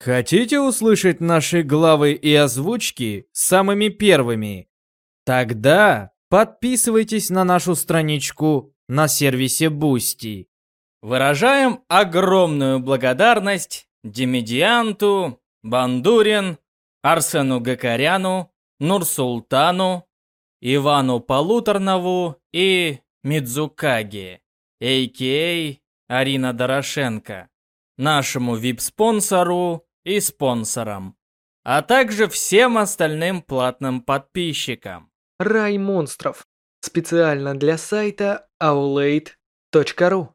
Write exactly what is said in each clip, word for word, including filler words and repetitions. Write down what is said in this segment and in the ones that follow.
Хотите услышать наши главы и озвучки самыми первыми? Тогда подписывайтесь на нашу страничку на сервисе Boosty. Выражаем огромную благодарность Демидианту, Бандурин, Арсену Гакаряну, Нурсултану, Ивану Полуторнову и Мидзукаги, а.к.а. Арина Дорошенко, нашему вип-спонсору и спонсорам, а также всем остальным платным подписчикам. Рай монстров. Специально для сайта аулейт точка ру.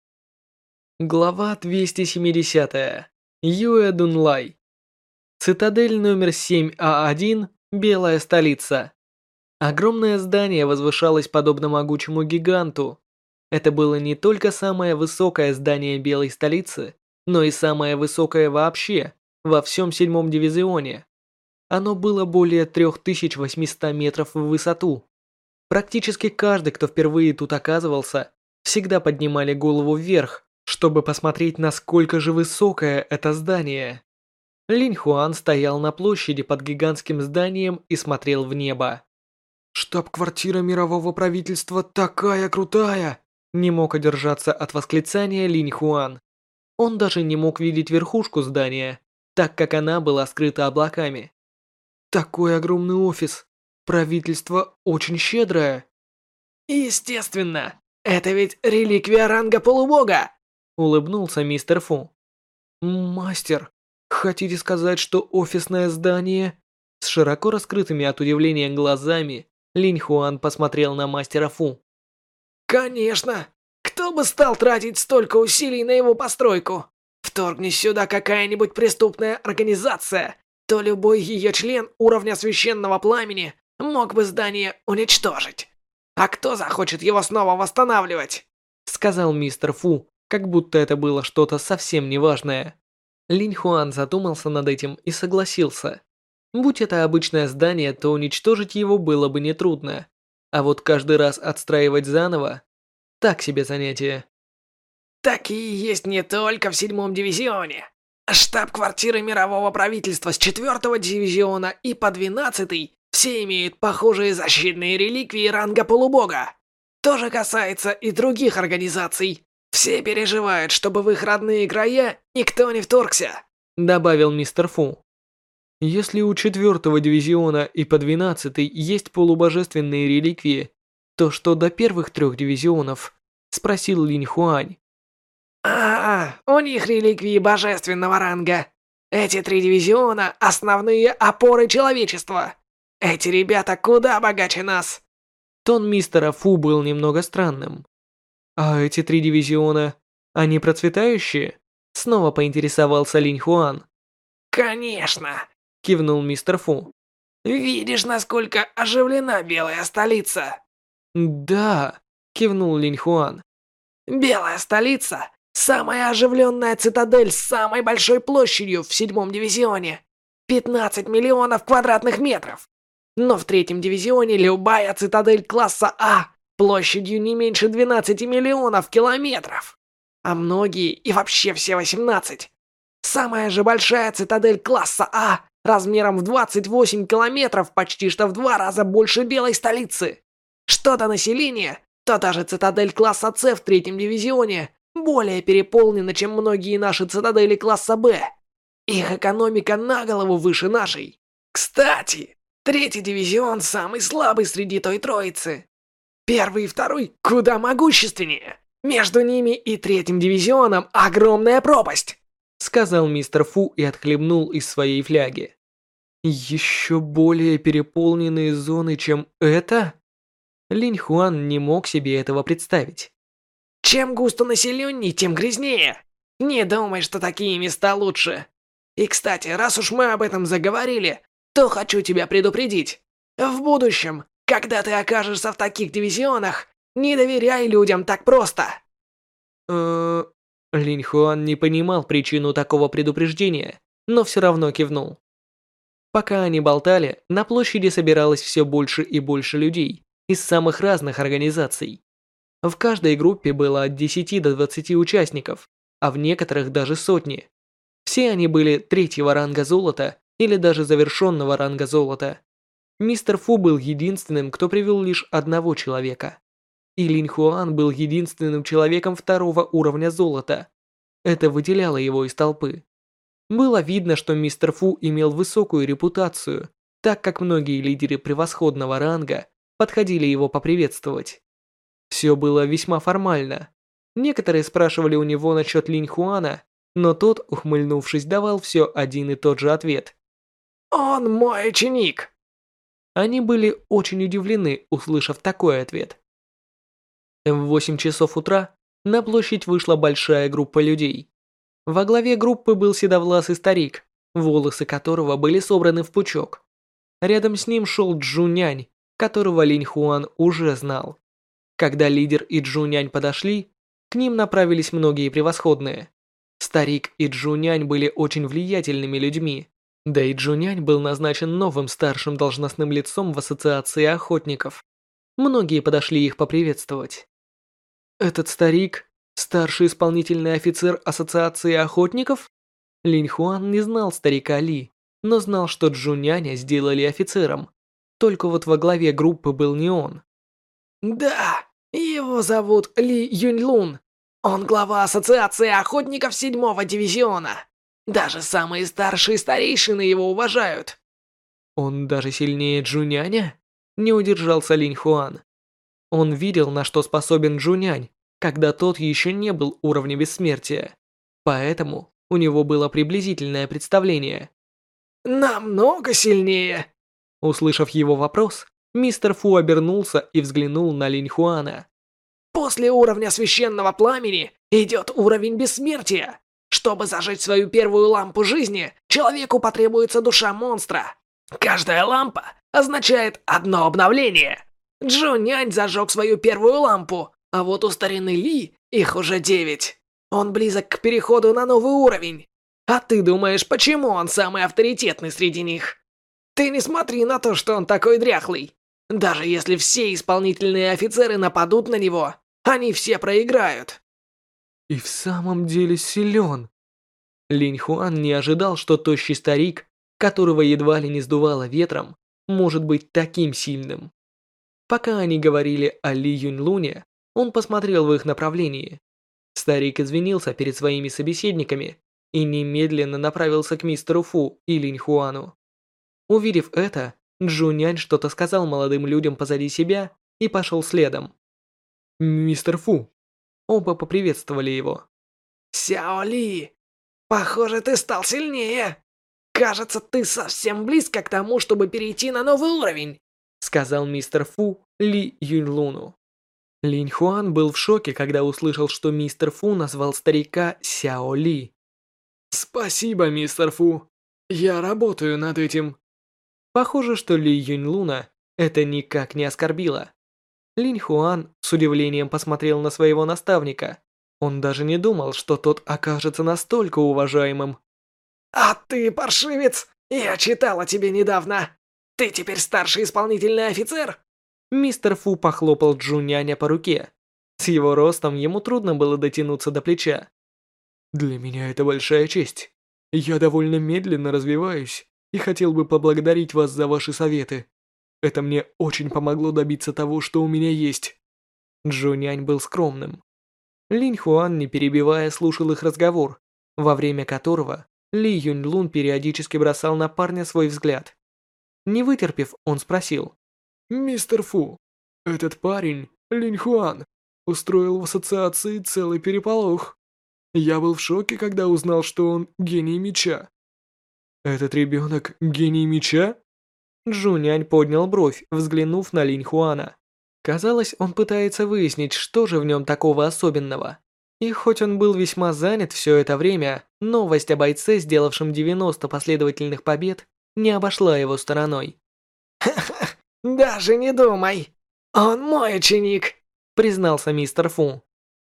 Глава двести семидесятая. Юэ Дунлай. Цитадель номер семь А один, Белая столица. Огромное здание возвышалось подобно могучему гиганту. Это было не только самое высокое здание Белой столицы, но и самое высокое вообще во всем седьмом дивизионе. Оно было более трёх тысяч восьмисот метров в высоту. Практически каждый, кто впервые тут оказывался, всегда поднимали голову вверх, чтобы посмотреть, насколько же высокое это здание. Линь Хуан стоял на площади под гигантским зданием и смотрел в небо. «Штаб-квартира мирового правительства такая крутая!» Не мог удержаться от восклицания Линь Хуан. Он даже не мог видеть верхушку здания, так как она была скрыта облаками. «Такой огромный офис! Правительство очень щедрое!» «Естественно! Это ведь реликвия ранга полубога!» Улыбнулся мистер Фу. «Мастер, хотите сказать, что офисное здание...» С широко раскрытыми от удивления глазами Линь Хуан посмотрел на мастера Фу. «Конечно! Кто бы стал тратить столько усилий на его постройку? Вторгнись сюда какая-нибудь преступная организация, то любой ее член уровня священного пламени мог бы здание уничтожить. А кто захочет его снова восстанавливать?» Сказал мистер Фу, как будто это было что-то совсем неважное. Линь Хуан задумался над этим и согласился. Будь это обычное здание, то уничтожить его было бы нетрудно. А вот каждый раз отстраивать заново – так себе занятие. Такие есть не только в седьмом дивизионе. Штаб-квартиры мирового правительства с четвертого дивизиона и по двенадцатый все имеют похожие защитные реликвии ранга полубога. То же касается и других организаций. Все переживают, чтобы в их родные края никто не вторгся», — добавил мистер Фу. «Если у четвертого дивизиона и по двенадцатый есть полубожественные реликвии, то что до первых трех дивизионов?» — спросил Линь Хуань. «А, у них реликвии божественного ранга. Эти три дивизиона — основные опоры человечества. Эти ребята куда богаче нас». Тон мистера Фу был немного странным. «А эти три дивизиона, они процветающие?» Снова поинтересовался Линь Хуан. «Конечно!» — кивнул мистер Фу. «Видишь, насколько оживлена Белая столица?» «Да», — кивнул Линь Хуан. «Белая столица — самая оживленная цитадель с самой большой площадью в седьмом дивизионе. пятнадцать миллионов квадратных метров. Но в третьем дивизионе любая цитадель класса А площадью не меньше двенадцати миллионов километров. А многие и вообще все восемнадцать. Самая же большая цитадель класса А размером в двадцать восемь километров почти что в два раза больше Белой столицы. Что до населения, то даже цитадель класса С в третьем дивизионе более переполнена, чем многие наши цитадели класса Б. Их экономика на голову выше нашей. Кстати, третий дивизион самый слабый среди той троицы. Первый и второй куда могущественнее. Между ними и третьим дивизионом огромная пропасть», — сказал мистер Фу и отхлебнул из своей фляги. «Еще более переполненные зоны, чем это?» Линь Хуан не мог себе этого представить. «Чем густонаселенней, тем грязнее. Не думай, что такие места лучше. И, кстати, раз уж мы об этом заговорили, то хочу тебя предупредить. В будущем, когда ты окажешься в таких дивизионах, не доверяй людям так просто». Э, Линь Хуан не понимал причину такого предупреждения, но все равно кивнул. Пока они болтали, на площади собиралось все больше и больше людей из самых разных организаций. В каждой группе было от десяти до двадцати участников, а в некоторых даже сотни. Все они были третьего ранга золота или даже завершенного ранга золота. Мистер Фу был единственным, кто привел лишь одного человека. И Линь Хуан был единственным человеком второго уровня золота. Это выделяло его из толпы. Было видно, что мистер Фу имел высокую репутацию, так как многие лидеры превосходного ранга подходили его поприветствовать. Все было весьма формально. Некоторые спрашивали у него насчет Линь Хуана, но тот, ухмыльнувшись, давал все один и тот же ответ. «Он мой ученик!» Они были очень удивлены, услышав такой ответ. В восемь часов утра на площадь вышла большая группа людей. Во главе группы был седовласый старик, волосы которого были собраны в пучок. Рядом с ним шел Джунянь, которого Линь Хуан уже знал. Когда лидер и Джунянь подошли, к ним направились многие превосходные. Старик и Джунянь были очень влиятельными людьми, да и Джунянь был назначен новым старшим должностным лицом в Ассоциации охотников. Многие подошли их поприветствовать. Этот старик – старший исполнительный офицер Ассоциации охотников? Линь Хуан не знал старика Ли, но знал, что Джуняня сделали офицером. Только вот во главе группы был не он. Да, его зовут Ли Юньлун. Он глава Ассоциации охотников седьмого дивизиона. Даже самые старшие старейшины его уважают. Он даже сильнее Джуняня? Не удержался Линь Хуан. Он видел, на что способен Джунянь, когда тот еще не был уровня бессмертия. Поэтому у него было приблизительное представление. Намного сильнее. Услышав его вопрос, мистер Фу обернулся и взглянул на Линь Хуана. После уровня священного пламени идет уровень бессмертия. Чтобы зажечь свою первую лампу жизни, человеку потребуется душа монстра. Каждая лампа означает одно обновление. Джунянь зажег свою первую лампу, а вот у старины Ли их уже девять. Он близок к переходу на новый уровень. А ты думаешь, почему он самый авторитетный среди них? Ты не смотри на то, что он такой дряхлый. Даже если все исполнительные офицеры нападут на него, они все проиграют. И в самом деле силен. Линь Хуан не ожидал, что тощий старик, которого едва ли не сдувало ветром, может быть таким сильным. Пока они говорили о Ли Юньлуне, он посмотрел в их направлении. Старик извинился перед своими собеседниками и немедленно направился к мистеру Фу и Линь Хуану. Увидев это, Джунянь что-то сказал молодым людям позади себя и пошел следом. «Мистер Фу». Оба поприветствовали его. Сяо Ли, похоже, ты стал сильнее. Кажется, ты совсем близко к тому, чтобы перейти на новый уровень, сказал мистер Фу Ли Юньлуну. Линь Хуан был в шоке, когда услышал, что мистер Фу назвал старика Сяо Ли. «Спасибо, мистер Фу. Я работаю над этим». Похоже, что Ли Юньлуна это никак не оскорбило. Линь Хуан с удивлением посмотрел на своего наставника. Он даже не думал, что тот окажется настолько уважаемым. А ты, паршивец, я читал о тебе недавно. Ты теперь старший исполнительный офицер? Мистер Фу похлопал Джуняня по руке. С его ростом ему трудно было дотянуться до плеча. «Для меня это большая честь. Я довольно медленно развиваюсь и хотел бы поблагодарить вас за ваши советы. Это мне очень помогло добиться того, что у меня есть». Джунянь был скромным. Линь Хуан, не перебивая, слушал их разговор, во время которого Ли Юньлун периодически бросал на парня свой взгляд. Не вытерпев, он спросил. «Мистер Фу, этот парень, Линь Хуан, устроил в ассоциации целый переполох. Я был в шоке, когда узнал, что он гений меча». «Этот ребенок гений меча?» Джунянь поднял бровь, взглянув на Линь Хуана. Казалось, он пытается выяснить, что же в нем такого особенного. И хоть он был весьма занят все это время, новость о бойце, сделавшем девяносто последовательных побед, не обошла его стороной. «Ха-ха, даже не думай. Он мой ученик», — признался мистер Фу.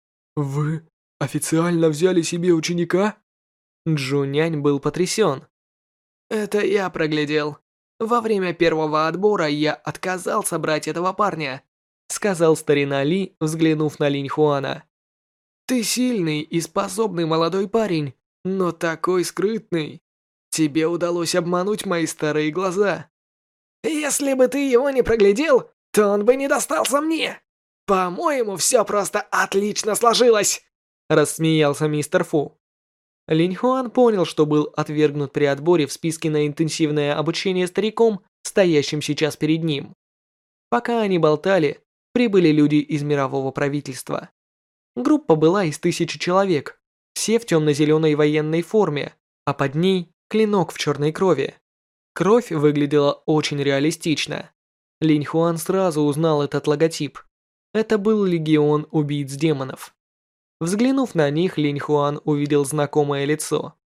«Вы официально взяли себе ученика?» Джунянь был потрясен. «Это я проглядел. Во время первого отбора я отказался брать этого парня», сказал старина Ли, взглянув на Линь Хуана. «Ты сильный и способный молодой парень, но такой скрытный. Тебе удалось обмануть мои старые глаза. Если бы ты его не проглядел, то он бы не достался мне. По-моему, все просто отлично сложилось. Рассмеялся мистер Фу. Линь Хуан понял, что был отвергнут при отборе в списке на интенсивное обучение стариком, стоящим сейчас перед ним. Пока они болтали, прибыли люди из мирового правительства. Группа была из тысячи человек, все в темно-зеленой военной форме, а под ней клинок в черной крови. Кровь выглядела очень реалистично. Линь Хуан сразу узнал этот логотип. Это был легион убийц демонов. Взглянув на них, Линь Хуан увидел знакомое лицо.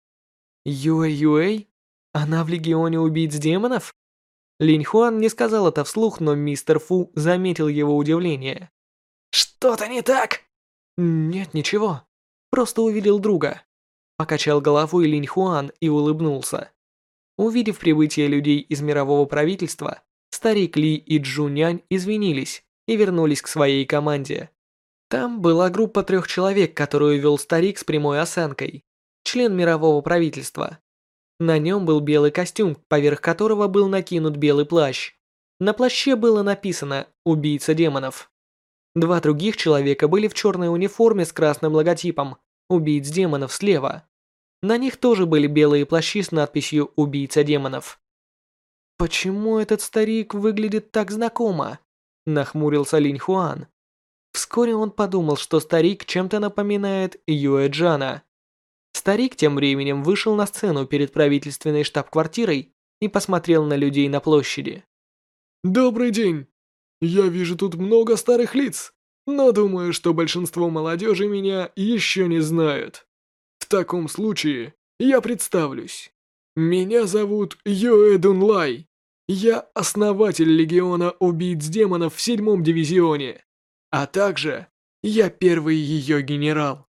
Юэ Юэй? Она в легионе убийц демонов? Линь Хуан не сказал это вслух, но мистер Фу заметил его удивление. Что-то не так? Нет, ничего. Просто увидел друга. Покачал головой Линь Хуан и улыбнулся. Увидев прибытие людей из мирового правительства, старик Ли и Джу Нянь извинились и вернулись к своей команде. Там была группа трех человек, которую вел старик с прямой осанкой, член мирового правительства. На нем был белый костюм, поверх которого был накинут белый плащ. На плаще было написано «Убийца демонов». Два других человека были в черной униформе с красным логотипом «Убийц демонов» слева. На них тоже были белые плащи с надписью «Убийца демонов». «Почему этот старик выглядит так знакомо?» – нахмурился Линь Хуан. Вскоре он подумал, что старик чем-то напоминает Юэ Джана. Старик тем временем вышел на сцену перед правительственной штаб-квартирой и посмотрел на людей на площади. «Добрый день. Я вижу тут много старых лиц, но думаю, что большинство молодежи меня еще не знают. В таком случае я представлюсь. Меня зовут Юэ Дунлай. Я основатель легиона убийц демонов в седьмом дивизионе. А также я первый ее генерал.